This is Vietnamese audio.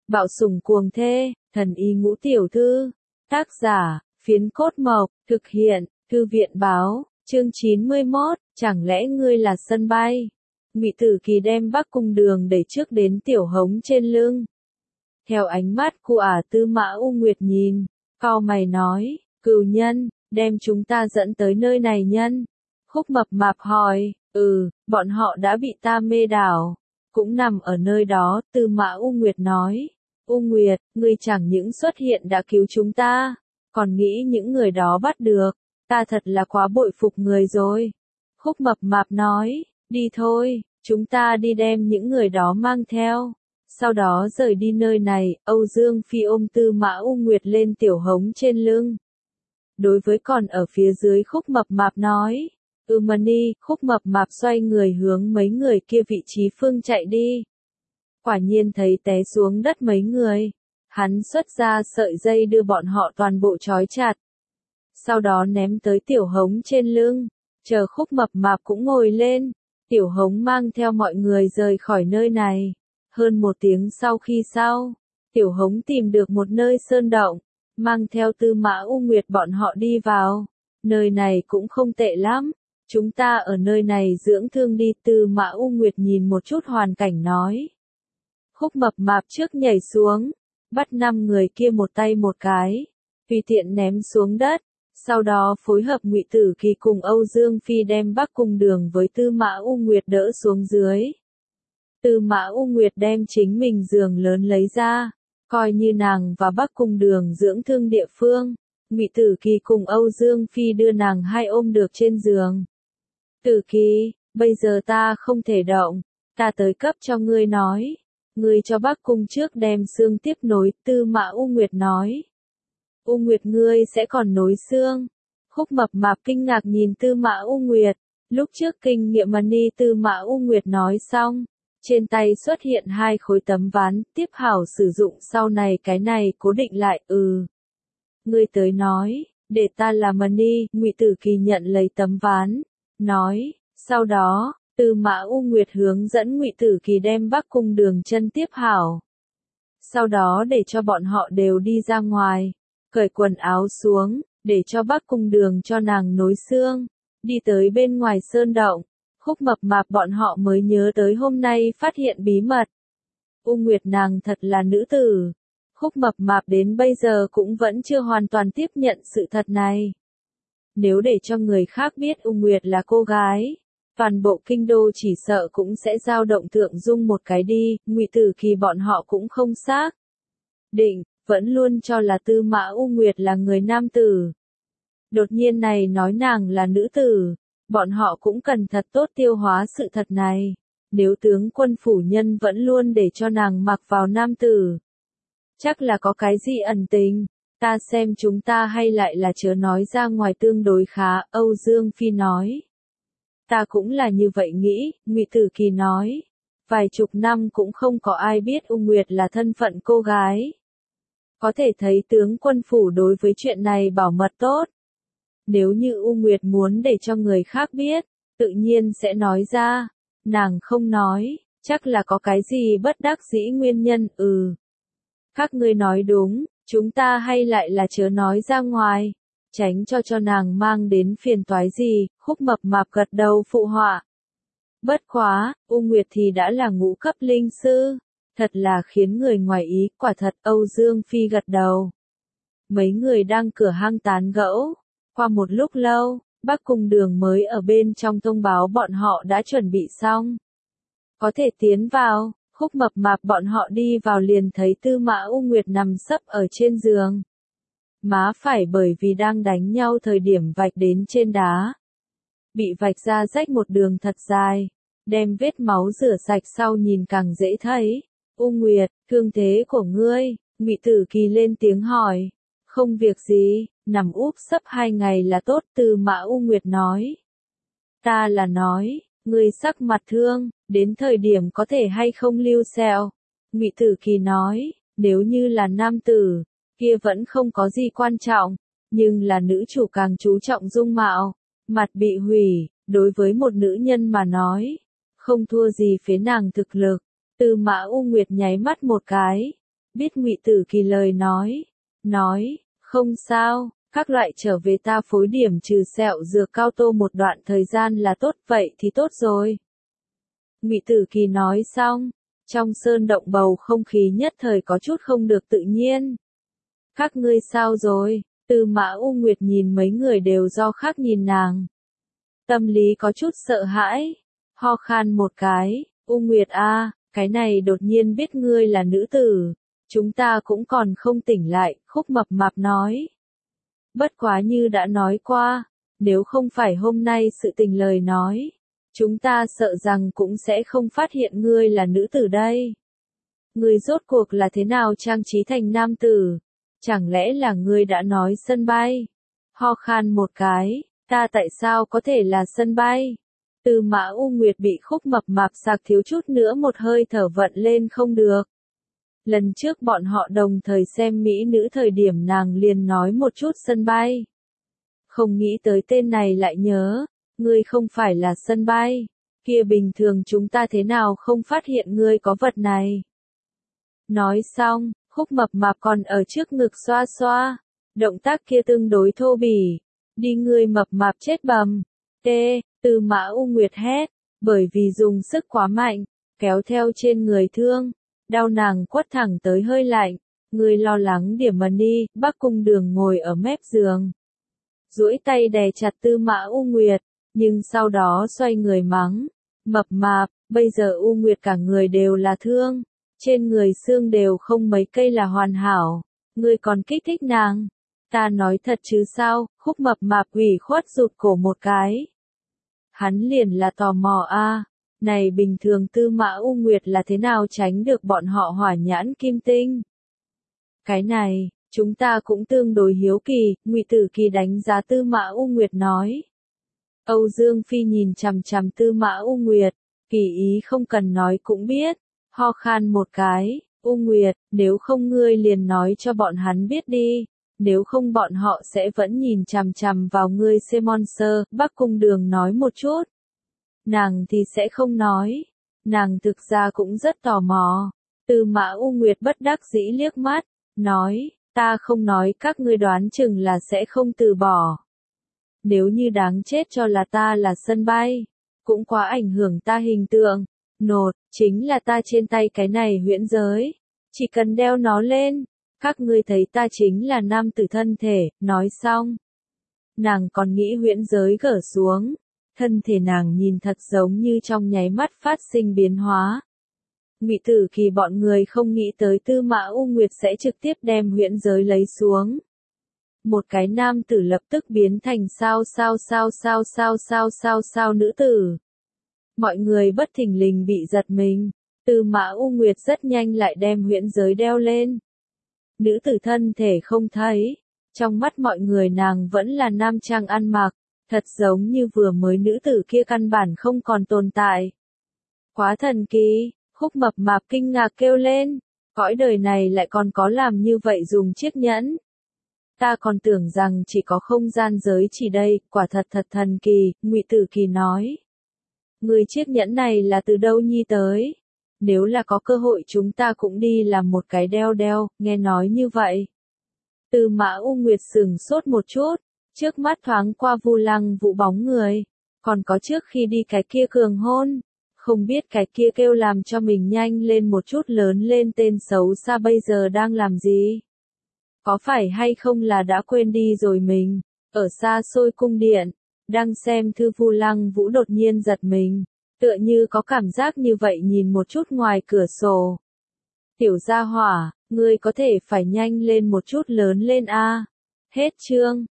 Bạo sủng cuồng thê, thần y ngũ tiểu thư. Tác giả, Phiến Cốt Mộc, thực hiện, Thư viện báo, chương 91, chẳng lẽ ngươi là sân bay? Ngụy Tử Kỳ đem Bắc Cung Đường đẩy trước đến tiểu hống trên lưng. Theo ánh mắt của Tư Mã U Nguyệt nhìn, cau mày nói, cừu nhân, đem chúng ta dẫn tới nơi này nhân. Khúc Mập Mạp hỏi, bọn họ đã bị ta mê đảo, cũng nằm ở nơi đó. Tư Mã U Nguyệt nói, U Nguyệt, ngươi chẳng những xuất hiện đã cứu chúng ta, còn nghĩ những người đó bắt được, ta thật là quá bội phục người rồi. Khúc Mập Mạp nói, đi thôi, chúng ta đi đem những người đó mang theo. Sau đó rời đi nơi này. Âu Dương Phi ôm Tư Mã U Nguyệt lên tiểu hống trên lưng. Đối với còn ở phía dưới Khúc Mập Mạp nói, Mani. Khúc Mập Mạp xoay người hướng mấy người kia vị trí phương chạy đi. Quả nhiên thấy té xuống đất mấy người. Hắn xuất ra sợi dây đưa bọn họ toàn bộ trói chặt. Sau đó ném tới tiểu hống trên lưng. Chờ Khúc Mập Mạp cũng ngồi lên. Tiểu hống mang theo mọi người rời khỏi nơi này. Hơn một tiếng sau, tiểu hống tìm được một nơi sơn động, mang theo Tư Mã U Nguyệt bọn họ đi vào. Nơi này cũng không tệ lắm, chúng ta ở nơi này dưỡng thương đi. Tư Mã U Nguyệt nhìn một chút hoàn cảnh nói. Khúc Mập Mạp trước nhảy xuống, bắt 5 người kia một tay một cái, tùy tiện ném xuống đất. Sau đó phối hợp Ngụy Tử Kỳ cùng Âu Dương Phi đem Bắc Cung Đường với Tư Mã U Nguyệt đỡ xuống dưới. Tư Mã U Nguyệt đem chính mình giường lớn lấy ra, coi như nàng và Bắc Cung Đường dưỡng thương địa phương. Ngụy Tử Kỳ cùng Âu Dương Phi đưa nàng hai ôm được trên giường. Tử Kỳ, bây giờ ta không thể động, ta tới cấp cho ngươi nói. Ngươi cho Bắc Cung trước đem xương tiếp nối. Tư Mã U Nguyệt nói. U Nguyệt ngươi sẽ còn nối xương. Khúc Mập Mạp kinh ngạc nhìn Tư Mã U Nguyệt. Lúc trước kinh nghiệm Mani. Tư Mã U Nguyệt nói xong. Trên tay xuất hiện 2 khối tấm ván, tiếp hảo sử dụng sau này cái này cố định lại. Ngươi tới nói, để ta làm Mani. Ngụy Tử Kỳ nhận lấy tấm ván, nói, sau đó, Tư Mã U Nguyệt hướng dẫn Ngụy Tử Kỳ đem Bắc Cung Đường chân tiếp hảo. Sau đó để cho bọn họ đều đi ra ngoài, cởi quần áo xuống, để cho Bắc Cung Đường cho nàng nối xương, đi tới bên ngoài sơn động. Khúc Mập Mạp bọn họ mới nhớ tới hôm nay phát hiện bí mật. U Nguyệt nàng thật là nữ tử. Khúc Mập Mạp đến bây giờ cũng vẫn chưa hoàn toàn tiếp nhận sự thật này. Nếu để cho người khác biết U Nguyệt là cô gái, toàn bộ kinh đô chỉ sợ cũng sẽ dao động thượng dung một cái đi. Ngụy Tử Kỳ bọn họ cũng không xác định, vẫn luôn cho là Tư Mã U Nguyệt là người nam tử. Đột nhiên này nói nàng là nữ tử. Bọn họ cũng cần thật tốt tiêu hóa sự thật này. Nếu tướng quân phủ nhân vẫn luôn để cho nàng mặc vào nam tử, chắc là có cái gì ẩn tình. Ta xem chúng ta hay lại là chớ nói ra ngoài tương đối khá. Âu Dương Phi nói. Ta cũng là như vậy nghĩ. Ngụy Tử Kỳ nói. Vài chục năm cũng không có ai biết U Nguyệt là thân phận cô gái. Có thể thấy tướng quân phủ đối với chuyện này bảo mật tốt. Nếu như U Nguyệt muốn để cho người khác biết, tự nhiên sẽ nói ra. Nàng không nói, chắc là có cái gì bất đắc dĩ nguyên nhân. Các ngươi nói đúng, chúng ta hay lại là chớ nói ra ngoài, tránh cho nàng mang đến phiền toái gì. Khúc Mập Mạp gật đầu phụ họa. Bất quá, U Nguyệt thì đã là ngũ cấp linh sư, thật là khiến người ngoài ý. Quả thật. Âu Dương Phi gật đầu. Mấy người đang cửa hang tán gẫu. Qua một lúc lâu, Bắc Cung Đường mới ở bên trong thông báo bọn họ đã chuẩn bị xong, có thể tiến vào. Khúc Mập Mạp bọn họ đi vào liền thấy Tư Mã U Nguyệt nằm sấp ở trên giường. Má phải bởi vì đang đánh nhau thời điểm vạch đến trên đá, bị vạch ra rách một đường thật dài, đem vết máu rửa sạch sau nhìn càng dễ thấy. U Nguyệt, thương thế của ngươi? Ngụy Tử Kỳ lên tiếng hỏi. Không việc gì, nằm úp sấp 2 ngày là tốt. Tư Mã U Nguyệt nói. Ta là nói, ngươi sắc mặt thương, đến thời điểm có thể hay không lưu sẹo. Ngụy Tử Kỳ nói, nếu như là nam tử, kia vẫn không có gì quan trọng, nhưng là nữ chủ càng chú trọng dung mạo, mặt bị hủy, đối với một nữ nhân mà nói, không thua gì phế nàng thực lực. Tư Mã U Nguyệt nháy mắt một cái, biết Ngụy Tử Kỳ lời nói, không sao, các loại trở về ta phối điểm trừ sẹo dược cao tô một đoạn thời gian là tốt, vậy thì tốt rồi. Ngụy Tử Kỳ nói xong, trong sơn động bầu không khí nhất thời có chút không được tự nhiên. Các ngươi sao rồi? Tư Mã U Nguyệt nhìn mấy người đều do khác nhìn nàng. Tâm lý có chút sợ hãi, ho khan một cái, U Nguyệt a, cái này đột nhiên biết ngươi là nữ tử, chúng ta cũng còn không tỉnh lại, Khúc Mập Mạp nói. Bất quá như đã nói qua, nếu không phải hôm nay sự tình lời nói, chúng ta sợ rằng cũng sẽ không phát hiện ngươi là nữ tử đây. Ngươi rốt cuộc là thế nào trang trí thành nam tử? Chẳng lẽ là ngươi đã nói sân bay? Ho khan một cái, ta tại sao có thể là sân bay? Tư Mã U Nguyệt bị Khúc Mập Mạp sặc thiếu chút nữa một hơi thở vận lên không được. Lần trước bọn họ đồng thời xem mỹ nữ thời điểm nàng liền nói một chút sân bay. Không nghĩ tới tên này lại nhớ, ngươi không phải là sân bay, kia bình thường chúng ta thế nào không phát hiện ngươi có vật này. Nói xong, Khúc Mập Mạp còn ở trước ngực xoa xoa, động tác kia tương đối thô bỉ, đi ngươi mập mạp chết bầm. Tư Mã U Nguyệt hét, bởi vì dùng sức quá mạnh, kéo theo trên người thương, đau nàng quất thẳng tới hơi lạnh, ngươi lo lắng điểm mà đi, Bắc Cung Đường ngồi ở mép giường. Duỗi tay đè chặt Tư Mã U Nguyệt, nhưng sau đó xoay người mắng, mập mạp, bây giờ U Nguyệt cả người đều là thương, trên người xương đều không mấy cây là hoàn hảo, ngươi còn kích thích nàng. Ta nói thật chứ sao? Khúc Mập Mạp ủy khuất rụt cổ một cái. Hắn liền là tò mò a, này bình thường Tư Mã U Nguyệt là thế nào tránh được bọn họ hỏa nhãn kim tinh? Cái này, chúng ta cũng tương đối hiếu kỳ, Ngụy Tử Kỳ đánh giá Tư Mã U Nguyệt nói. Âu Dương Phi nhìn chằm chằm Tư Mã U Nguyệt, Kỳ ý không cần nói cũng biết, ho khan một cái, U Nguyệt, nếu không ngươi liền nói cho bọn hắn biết đi. Nếu không bọn họ sẽ vẫn nhìn chằm chằm vào ngươi Monster, Bắc Cung Đường nói một chút. Nàng thì sẽ không nói. Nàng thực ra cũng rất tò mò. Tư Mã U Nguyệt bất đắc dĩ liếc mắt, nói, ta không nói các ngươi đoán chừng là sẽ không từ bỏ. Nếu như đáng chết cho là ta là sân bay, cũng quá ảnh hưởng ta hình tượng. Nột, chính là ta trên tay cái này huyễn giới. Chỉ cần đeo nó lên. Các ngươi thấy ta chính là nam tử thân thể, nói xong. Nàng còn nghĩ huyễn giới gỡ xuống, thân thể nàng nhìn thật giống như trong nháy mắt phát sinh biến hóa. Ngụy Tử Kỳ bọn người không nghĩ tới Tư Mã U Nguyệt sẽ trực tiếp đem huyễn giới lấy xuống. Một cái nam tử lập tức biến thành sao nữ tử. Mọi người bất thình lình bị giật mình, Tư Mã U Nguyệt rất nhanh lại đem huyễn giới đeo lên. Nữ tử thân thể không thấy, trong mắt mọi người nàng vẫn là nam trang ăn mặc, thật giống như vừa mới nữ tử kia căn bản không còn tồn tại. Quá thần kỳ, Khúc Mập Mạp kinh ngạc kêu lên, cõi đời này lại còn có làm như vậy dùng chiếc nhẫn. Ta còn tưởng rằng chỉ có không gian giới chỉ đây, quả thật thật thần kỳ, Ngụy Tử Kỳ nói. Người chiếc nhẫn này là từ đâu nhi tới? Nếu là có cơ hội chúng ta cũng đi làm một cái đeo, nghe nói như vậy. Tư Mã U Nguyệt sửng sốt một chút, trước mắt thoáng qua Vu Lăng Vũ bóng người, còn có trước khi đi cái kia cường hôn, không biết cái kia kêu làm cho mình nhanh lên một chút lớn lên tên xấu xa bây giờ đang làm gì? Có phải hay không là đã quên đi rồi mình, ở xa xôi cung điện, đang xem thư Vu Lăng Vũ đột nhiên giật mình. Tựa như có cảm giác như vậy nhìn một chút ngoài cửa sổ. Tiểu gia hỏa, ngươi có thể phải nhanh lên một chút lớn lên a. Hết chương.